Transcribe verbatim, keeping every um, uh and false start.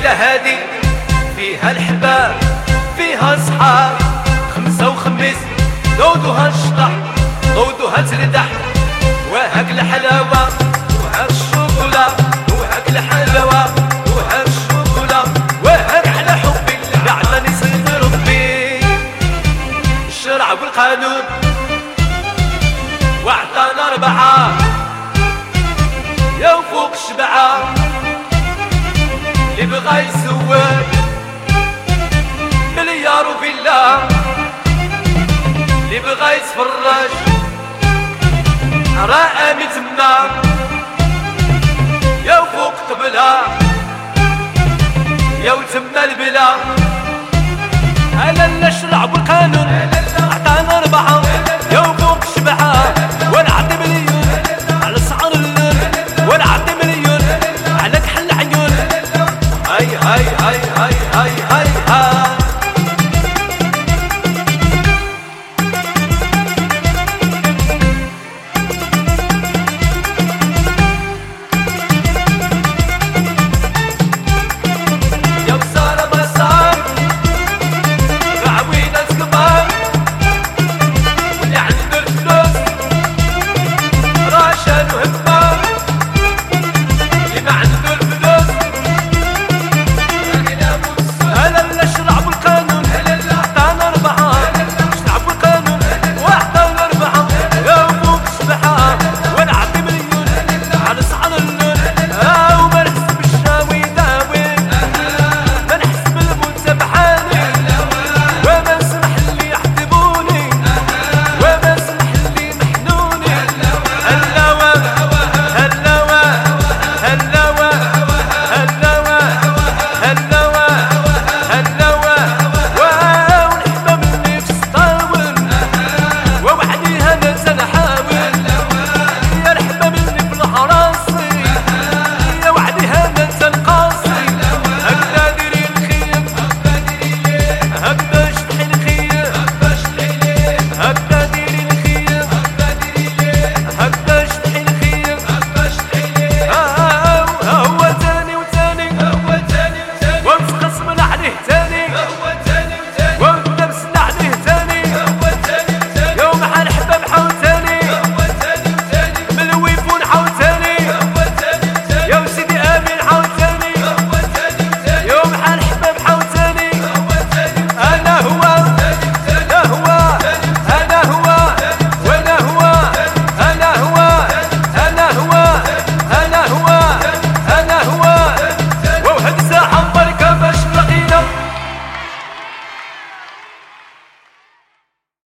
الليلة هادي فيها الحباب فيها صحاب، خمسة وخميس دودوها الشطح دودوها تردح، وهاك الحلاوة وهاك الشوكولا وهاك الحلاوة وهاك الشوكولا وهاك على حبي اللي عطاني سيد ربي الشرع والقانون وعطانا أربعة يا وفوق الشبعة اللي بغا يسوق مليار وفيلا، اللي بغا يتفرج راه من تما يا وفوق طبلة يا وتما البلا. على الشرع والقانون